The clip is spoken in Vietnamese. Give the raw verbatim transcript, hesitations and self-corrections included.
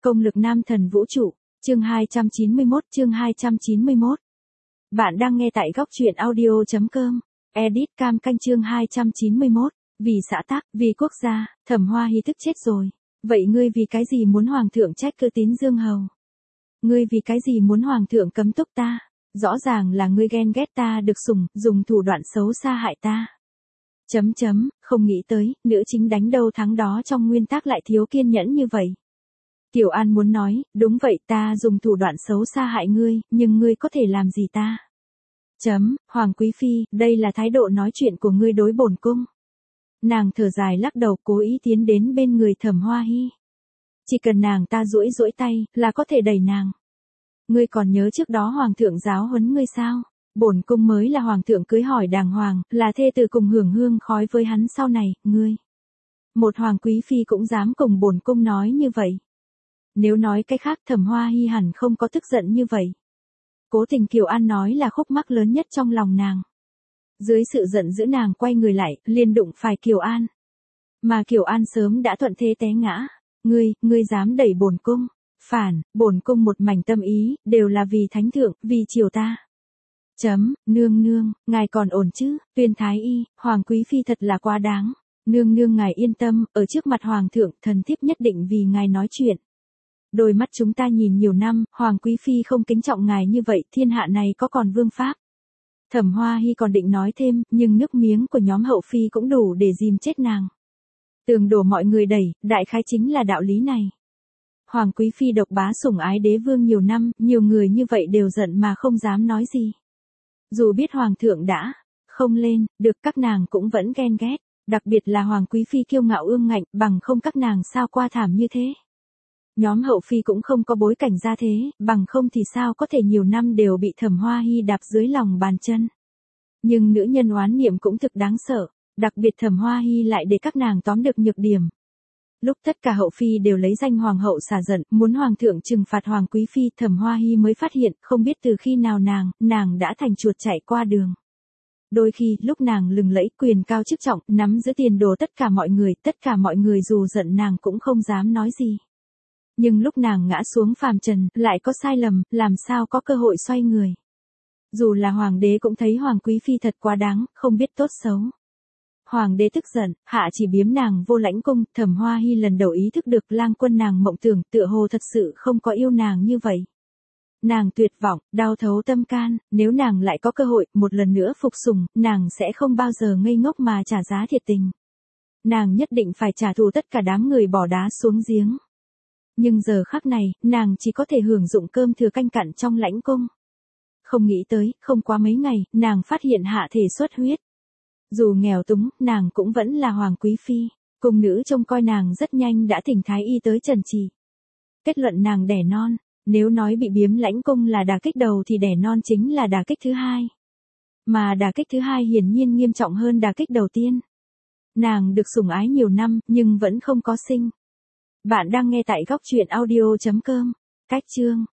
Công lực nam thần vũ trụ, chương hai trăm chín mươi mốt, chương hai trăm chín mươi mốt. Bạn đang nghe tại góc truyện audio.com, edit cam canh chương hai trăm chín mươi mốt, vì xã tắc, vì quốc gia, Thẩm Hoa Hy tức chết rồi. Vậy ngươi vì cái gì muốn hoàng thượng trách cứ Tín Dương Hầu? Ngươi vì cái gì muốn hoàng thượng cấm túc ta? Rõ ràng là ngươi ghen ghét ta được sủng, dùng thủ đoạn xấu xa hại ta. Chấm chấm, không nghĩ tới, nữ chính đánh đâu thắng đó trong nguyên tắc lại thiếu kiên nhẫn như vậy. Kiều An muốn nói, đúng vậy ta dùng thủ đoạn xấu xa hại ngươi, nhưng ngươi có thể làm gì ta? Chấm, Hoàng Quý Phi, đây là thái độ nói chuyện của ngươi đối bổn cung. Nàng thở dài lắc đầu cố ý tiến đến bên người Thẩm Hoa Hy. Chỉ cần nàng ta duỗi duỗi tay, là có thể đẩy nàng. Ngươi còn nhớ trước đó Hoàng thượng giáo huấn ngươi sao? Bổn cung mới là Hoàng thượng cưới hỏi đàng hoàng, là thê tử cùng hưởng hương khói với hắn sau này, ngươi. Một Hoàng Quý Phi cũng dám cùng bổn cung nói như vậy. Nếu nói cái khác Thẩm Hoa Hy hẳn không có tức giận như vậy. Cố tình Kiều An nói là khúc mắc lớn nhất trong lòng nàng. Dưới sự giận dữ nàng quay người lại, liền đụng phải Kiều An. Mà Kiều An sớm đã thuận thế té ngã. Ngươi, ngươi dám đẩy bổn cung. Phản, bổn cung một mảnh tâm ý, đều là vì thánh thượng, vì triều ta. Chấm, nương nương, ngài còn ổn chứ? Tuyên Thái Y, Hoàng Quý Phi thật là quá đáng. Nương nương ngài yên tâm, ở trước mặt Hoàng thượng, thần thiếp nhất định vì ngài nói chuyện. Đôi mắt chúng ta nhìn nhiều năm, Hoàng Quý Phi không kính trọng ngài như vậy, thiên hạ này có còn vương pháp. Thẩm Hoa Hy còn định nói thêm, nhưng nước miếng của nhóm hậu phi cũng đủ để dìm chết nàng. Tường đổ mọi người đẩy, đại khái chính là đạo lý này. Hoàng Quý Phi độc bá sủng ái đế vương nhiều năm, nhiều người như vậy đều giận mà không dám nói gì. Dù biết Hoàng thượng đã không lên, được các nàng cũng vẫn ghen ghét, đặc biệt là Hoàng Quý Phi kiêu ngạo ương ngạnh, bằng không các nàng sao qua thảm như thế. Nhóm hậu phi cũng không có bối cảnh ra thế, bằng không thì sao có thể nhiều năm đều bị Thẩm Hoa Hy đạp dưới lòng bàn chân. Nhưng nữ nhân oán niệm cũng thực đáng sợ, đặc biệt Thẩm Hoa Hy lại để các nàng tóm được nhược điểm. Lúc tất cả hậu phi đều lấy danh hoàng hậu xả giận, muốn hoàng thượng trừng phạt Hoàng Quý Phi, Thẩm Hoa Hy mới phát hiện, không biết từ khi nào nàng, nàng đã thành chuột chạy qua đường. Đôi khi, lúc nàng lừng lẫy quyền cao chức trọng, nắm giữ tiền đồ tất cả mọi người, tất cả mọi người dù giận nàng cũng không dám nói gì. Nhưng lúc nàng ngã xuống phàm trần, lại có sai lầm, làm sao có cơ hội xoay người. Dù là hoàng đế cũng thấy Hoàng Quý Phi thật quá đáng, không biết tốt xấu. Hoàng đế tức giận, hạ chỉ biếm nàng vô lãnh cung, Thẩm Hoa Hy lần đầu ý thức được lang quân nàng mộng tưởng tựa hồ thật sự không có yêu nàng như vậy. Nàng tuyệt vọng, đau thấu tâm can, nếu nàng lại có cơ hội, một lần nữa phục sủng, nàng sẽ không bao giờ ngây ngốc mà trả giá thiệt tình. Nàng nhất định phải trả thù tất cả đám người bỏ đá xuống giếng. Nhưng giờ khắc này, nàng chỉ có thể hưởng dụng cơm thừa canh cặn trong lãnh cung. Không nghĩ tới, không quá mấy ngày, nàng phát hiện hạ thể xuất huyết. Dù nghèo túng, nàng cũng vẫn là Hoàng Quý Phi. Cung nữ trông coi nàng rất nhanh đã thỉnh Thái Y tới trần trị. Kết luận nàng đẻ non. Nếu nói bị biếm lãnh cung là đả kích đầu thì đẻ non chính là đả kích thứ hai. Mà đả kích thứ hai hiển nhiên nghiêm trọng hơn đả kích đầu tiên. Nàng được sủng ái nhiều năm, nhưng vẫn không có sinh. Bạn đang nghe tại góc truyện audio.com. Cách chương